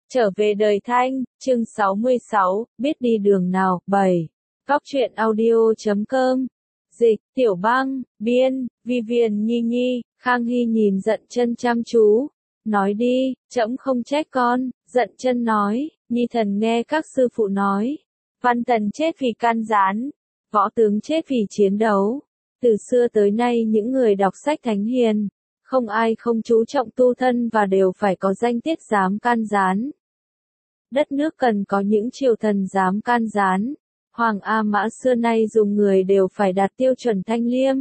Trở về đời Thanh, chương 66, biết đi đường nào, 7. Góc truyện audio.com. Dịch, Tiểu Bang, biên, Vivian Nhi Nhi, Khang Hy nhìn Dận Chân chăm chú. Nói đi, trẫm không trách con, Dận Chân nói, Nhi thần nghe các sư phụ nói. Văn tần chết vì can gián, võ tướng chết vì chiến đấu. Từ xưa tới nay những người đọc sách thánh hiền, không ai không chú trọng tu thân và đều phải có danh tiết dám can gián. Đất nước cần có những triều thần dám can gián. Hoàng A Mã xưa nay dùng người đều phải đạt tiêu chuẩn thanh liêm.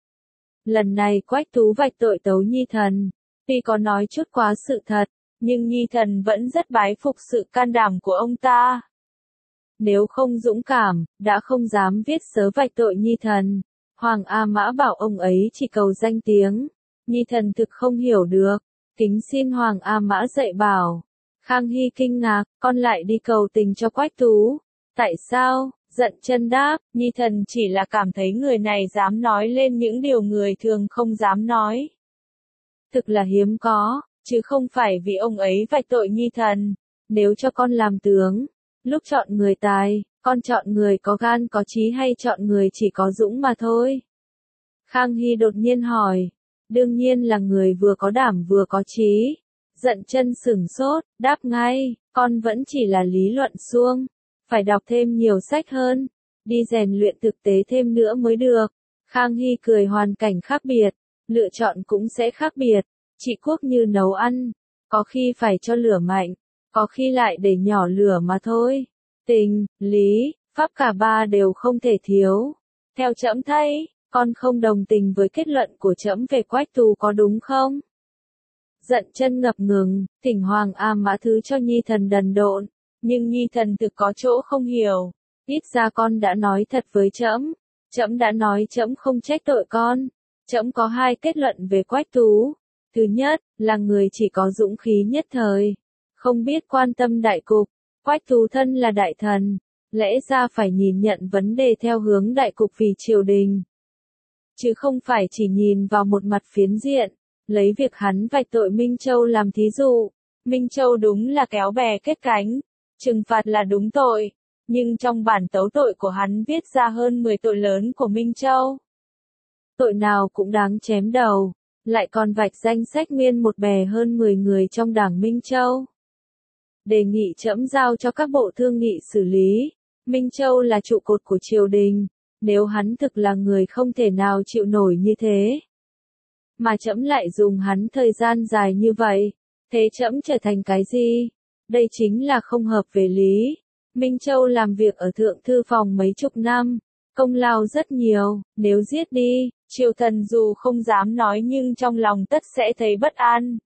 Lần này Quách Tú vạch tội Tấu Nhi thần, tuy có nói chút quá sự thật, nhưng Nhi thần vẫn rất bái phục sự can đảm của ông ta. Nếu không dũng cảm, đã không dám viết sớ vạch tội Nhi thần. Hoàng A Mã bảo ông ấy chỉ cầu danh tiếng. Nhi thần thực không hiểu được, kính xin Hoàng A Mã dạy bảo. Khang Hy kinh ngạc, con lại đi cầu tình cho Quách Tú. Tại sao? Dận Chân đáp, Nhi thần chỉ là cảm thấy người này dám nói lên những điều người thường không dám nói. Thực là hiếm có, chứ không phải vì ông ấy vạch tội Nhi thần. Nếu cho con làm tướng, lúc chọn người tài, con chọn người có gan có trí hay chọn người chỉ có dũng mà thôi? Khang Hy đột nhiên hỏi. Đương nhiên là người vừa có đảm vừa có trí. Dận Chân sửng sốt, đáp ngay, con vẫn chỉ là lý luận suông. Phải đọc thêm nhiều sách hơn, đi rèn luyện thực tế thêm nữa mới được. Khang Hy cười, hoàn cảnh khác biệt, lựa chọn cũng sẽ khác biệt. Trị quốc như nấu ăn, có khi phải cho lửa mạnh, có khi lại để nhỏ lửa mà thôi. Tình, lý, pháp cả ba đều không thể thiếu. Theo trẫm thấy, con không đồng tình với kết luận của trẫm về Quách Tú có đúng không? Dận Chân ngập ngừng, thỉnh Hoàng A Mã thứ cho Nhi thần đần độn, nhưng Nhi thần thực có chỗ không hiểu. Ít ra con đã nói thật với trẫm, trẫm đã nói trẫm không trách tội con. Trẫm có hai kết luận về Quách Tú. Thứ nhất, là người chỉ có dũng khí nhất thời, không biết quan tâm đại cục. Quách Tú thân là đại thần, lẽ ra phải nhìn nhận vấn đề theo hướng đại cục vì triều đình, chứ không phải chỉ nhìn vào một mặt phiến diện. Lấy việc hắn vạch tội Minh Châu làm thí dụ, Minh Châu đúng là kéo bè kết cánh, trừng phạt là đúng tội, nhưng trong bản tấu tội của hắn viết ra hơn 10 tội lớn của Minh Châu. Tội nào cũng đáng chém đầu, lại còn vạch danh sách nguyên một bè hơn 10 người trong đảng Minh Châu. Đề nghị trẫm giao cho các bộ thương nghị xử lý. Minh Châu là trụ cột của triều đình, nếu hắn thực là người không thể nào chịu nổi như thế, mà trẫm lại dùng hắn thời gian dài như vậy, thế trẫm trở thành cái gì? Đây chính là không hợp về lý. Minh Châu làm việc ở thượng thư phòng mấy chục năm, công lao rất nhiều, nếu giết đi, triều thần dù không dám nói nhưng trong lòng tất sẽ thấy bất an.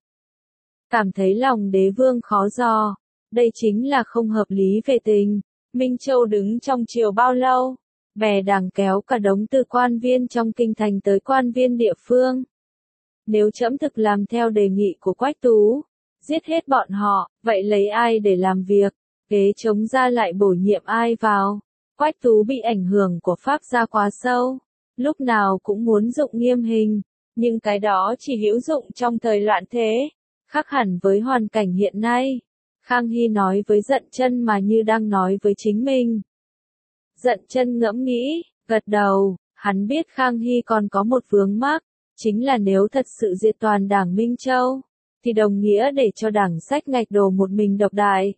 Cảm thấy lòng đế vương khó dò, đây chính là không hợp lý về tình. Minh Châu đứng trong triều bao lâu? Bè đảng kéo cả đống từ quan viên trong kinh thành tới quan viên địa phương. Nếu trẫm thực làm theo đề nghị của Quách Tú, giết hết bọn họ, vậy lấy ai để làm việc? Kế chống ra lại bổ nhiệm ai vào? Quách Tú bị ảnh hưởng của Pháp gia quá sâu, lúc nào cũng muốn dụng nghiêm hình, nhưng cái đó chỉ hữu dụng trong thời loạn thế, khác hẳn với hoàn cảnh hiện nay. Khang Hy nói với Dận Chân mà như đang nói với chính mình. Dận Chân ngẫm nghĩ, gật đầu, hắn biết Khang Hy còn có một vướng mắc, chính là nếu thật sự diệt toàn đảng Minh Châu, thì đồng nghĩa để cho đảng sách ngạch đồ một mình độc đại.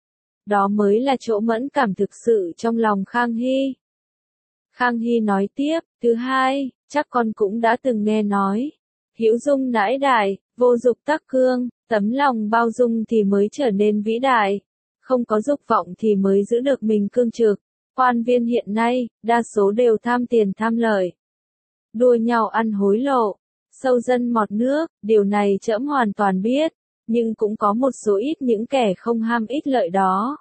Đó mới là chỗ mẫn cảm thực sự trong lòng Khang Hy. Khang Hy nói tiếp, thứ hai, chắc con cũng đã từng nghe nói, hữu dung nãi đại, vô dục tắc cương, tấm lòng bao dung thì mới trở nên vĩ đại, không có dục vọng thì mới giữ được mình cương trực. Quan viên hiện nay, đa số đều tham tiền tham lợi, đua nhau ăn hối lộ, sâu dân mọt nước, điều này trẫm hoàn toàn biết, nhưng cũng có một số ít những kẻ không ham ích lợi đó,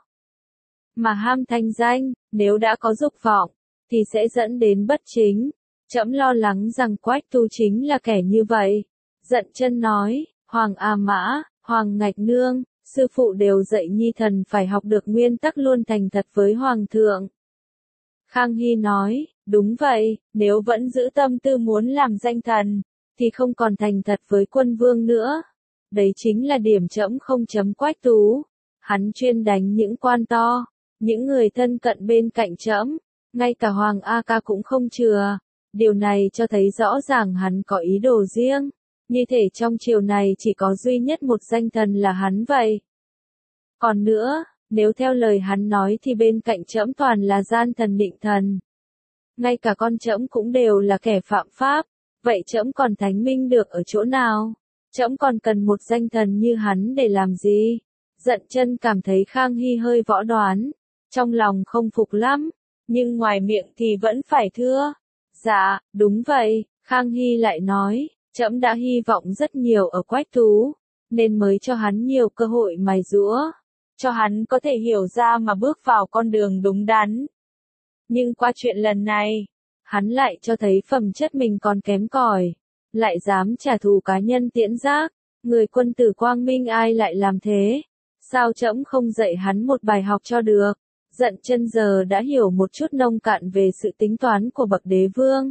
mà ham thành danh. Nếu đã có dục vọng, thì sẽ dẫn đến bất chính. Trẫm lo lắng rằng Quách Tú chính là kẻ như vậy. Dận Chân nói, Hoàng A Mã, Hoàng Ngạch Nương, sư phụ đều dạy Nhi thần phải học được nguyên tắc luôn thành thật với Hoàng thượng. Khang Hy nói, đúng vậy, nếu vẫn giữ tâm tư muốn làm danh thần, thì không còn thành thật với quân vương nữa. Đấy chính là điểm trẫm không chấm Quách Tú. Hắn chuyên đánh những quan to, những người thân cận bên cạnh trẫm, ngay cả Hoàng A Ca cũng không chừa. Điều này cho thấy rõ ràng hắn có ý đồ riêng, như thể trong triều này chỉ có duy nhất một danh thần là hắn vậy. Còn nữa, nếu theo lời hắn nói thì bên cạnh trẫm toàn là gian thần nịnh thần. Ngay cả con trẫm cũng đều là kẻ phạm pháp, vậy trẫm còn thánh minh được ở chỗ nào? Trẫm còn cần một danh thần như hắn để làm gì? Dận Chân cảm thấy Khang Hy hơi võ đoán, trong lòng không phục lắm, nhưng ngoài miệng thì vẫn phải thưa. Dạ, đúng vậy, Khang Hy lại nói, trẫm đã hy vọng rất nhiều ở Quách Thú, nên mới cho hắn nhiều cơ hội mài giũa, cho hắn có thể hiểu ra mà bước vào con đường đúng đắn. Nhưng qua chuyện lần này, hắn lại cho thấy phẩm chất mình còn kém cỏi, lại dám trả thù cá nhân Tiễn Giác, người quân tử quang minh ai lại làm thế? Sao trẫm không dạy hắn một bài học cho được? Dận Chân giờ đã hiểu một chút nông cạn về sự tính toán của bậc đế vương.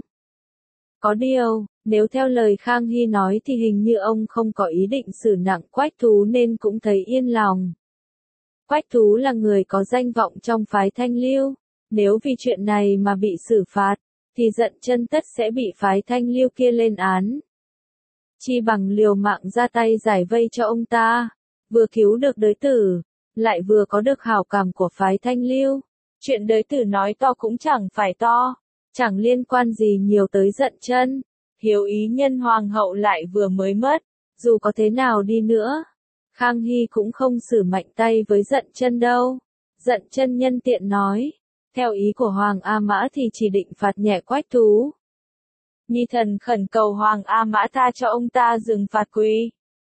Có điều, nếu theo lời Khang Hy nói thì hình như ông không có ý định xử nặng Quách Thú nên cũng thấy yên lòng. Quách Thú là người có danh vọng trong phái Thanh Liêu, nếu vì chuyện này mà bị xử phạt, thì Dận Chân tất sẽ bị phái Thanh Liêu kia lên án. Chi bằng liều mạng ra tay giải vây cho ông ta, vừa cứu được đới tử, lại vừa có được hảo cảm của phái Thanh Liêu. Chuyện đới tử nói to cũng chẳng phải to, chẳng liên quan gì nhiều tới Dận Chân. Hiếu ý nhân hoàng hậu lại vừa mới mất, dù có thế nào đi nữa, Khang Hy cũng không xử mạnh tay với Dận Chân đâu. Dận Chân nhân tiện nói, theo ý của Hoàng A Mã thì chỉ định phạt nhẹ Quách Thú. Nhi thần khẩn cầu Hoàng A Mã tha cho ông ta dừng phạt quỳ.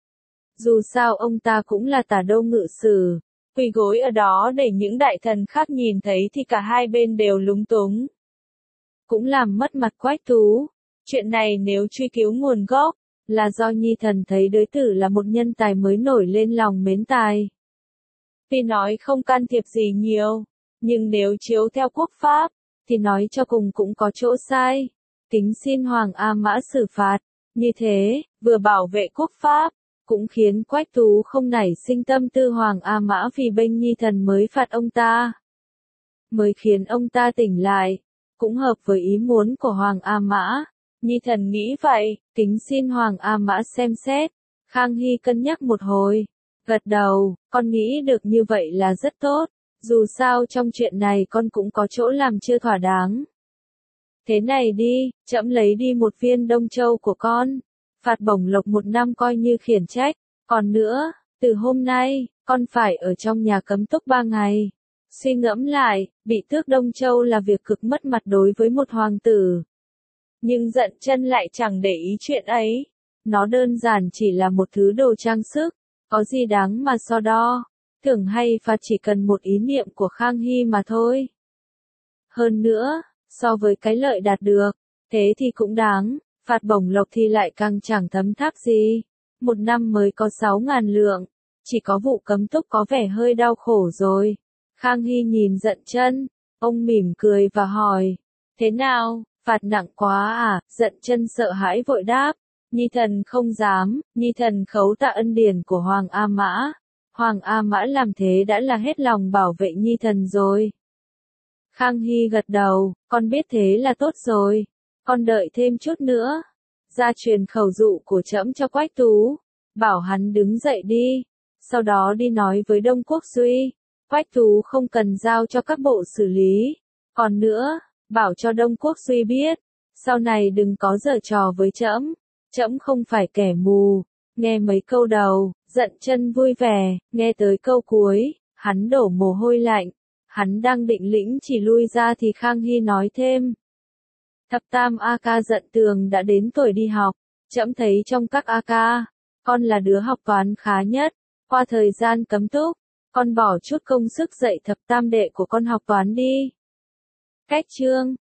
Dù sao ông ta cũng là Tả Đô ngự sử, quỳ gối ở đó để những đại thần khác nhìn thấy thì cả hai bên đều lúng túng. Cũng làm mất mặt Quách Thú. Chuyện này nếu truy cứu nguồn gốc, là do Nhi thần thấy đới tử là một nhân tài mới nổi lên lòng mến tài. Tuy nói không can thiệp gì nhiều, nhưng nếu chiếu theo quốc pháp, thì nói cho cùng cũng có chỗ sai. Kính xin Hoàng A Mã xử phạt, như thế, vừa bảo vệ quốc pháp, cũng khiến Quách Thú không nảy sinh tâm tư Hoàng A Mã vì bênh Nhi thần mới phạt ông ta. Mới khiến ông ta tỉnh lại, cũng hợp với ý muốn của Hoàng A Mã. Nhi thần nghĩ vậy, kính xin Hoàng A Mã xem xét. Khang Hy cân nhắc một hồi, gật đầu, con nghĩ được như vậy là rất tốt, dù sao trong chuyện này con cũng có chỗ làm chưa thỏa đáng. Thế này đi, trẫm lấy đi một viên Đông Châu của con, phạt bổng lộc 1 năm coi như khiển trách, còn nữa, từ hôm nay, con phải ở trong nhà cấm túc 3 ngày. Suy ngẫm lại, bị tước Đông Châu là việc cực mất mặt đối với một hoàng tử. Nhưng Dận Chân lại chẳng để ý chuyện ấy. Nó đơn giản chỉ là một thứ đồ trang sức, có gì đáng mà so đo. Thưởng hay phạt chỉ cần một ý niệm của Khang Hy mà thôi. Hơn nữa, so với cái lợi đạt được, thế thì cũng đáng, phạt bổng lộc thì lại càng chẳng thấm tháp gì. 1 năm mới có 6.000 lượng, chỉ có vụ cấm túc có vẻ hơi đau khổ rồi. Khang Hy nhìn Dận Chân, ông mỉm cười và hỏi, thế nào, phạt nặng quá à? Dận Chân sợ hãi vội đáp, Nhi thần không dám, Nhi thần khấu tạ ân điển của Hoàng A Mã. Hoàng A Mã làm thế đã là hết lòng bảo vệ Nhi thần rồi. Khang Hy gật đầu, con biết thế là tốt rồi, con đợi thêm chút nữa. Ra truyền khẩu dụ của trẫm cho Quách Thú, bảo hắn đứng dậy đi, sau đó đi nói với Đông Quốc Duy, Quách Thú không cần giao cho các bộ xử lý. Còn nữa, bảo cho Đông Quốc Duy biết, sau này đừng có giở trò với trẫm, trẫm không phải kẻ mù. Nghe mấy câu đầu, Dận Chân vui vẻ, nghe tới câu cuối, hắn đổ mồ hôi lạnh. Hắn đang định lĩnh chỉ lui ra thì Khang Hy nói thêm. Thập tam A Ca Dận Tường đã đến tuổi đi học, trẫm thấy trong các A Ca, con là đứa học toán khá nhất. Qua thời gian cấm túc, con bỏ chút công sức dạy thập tam đệ của con học toán đi. Cách chương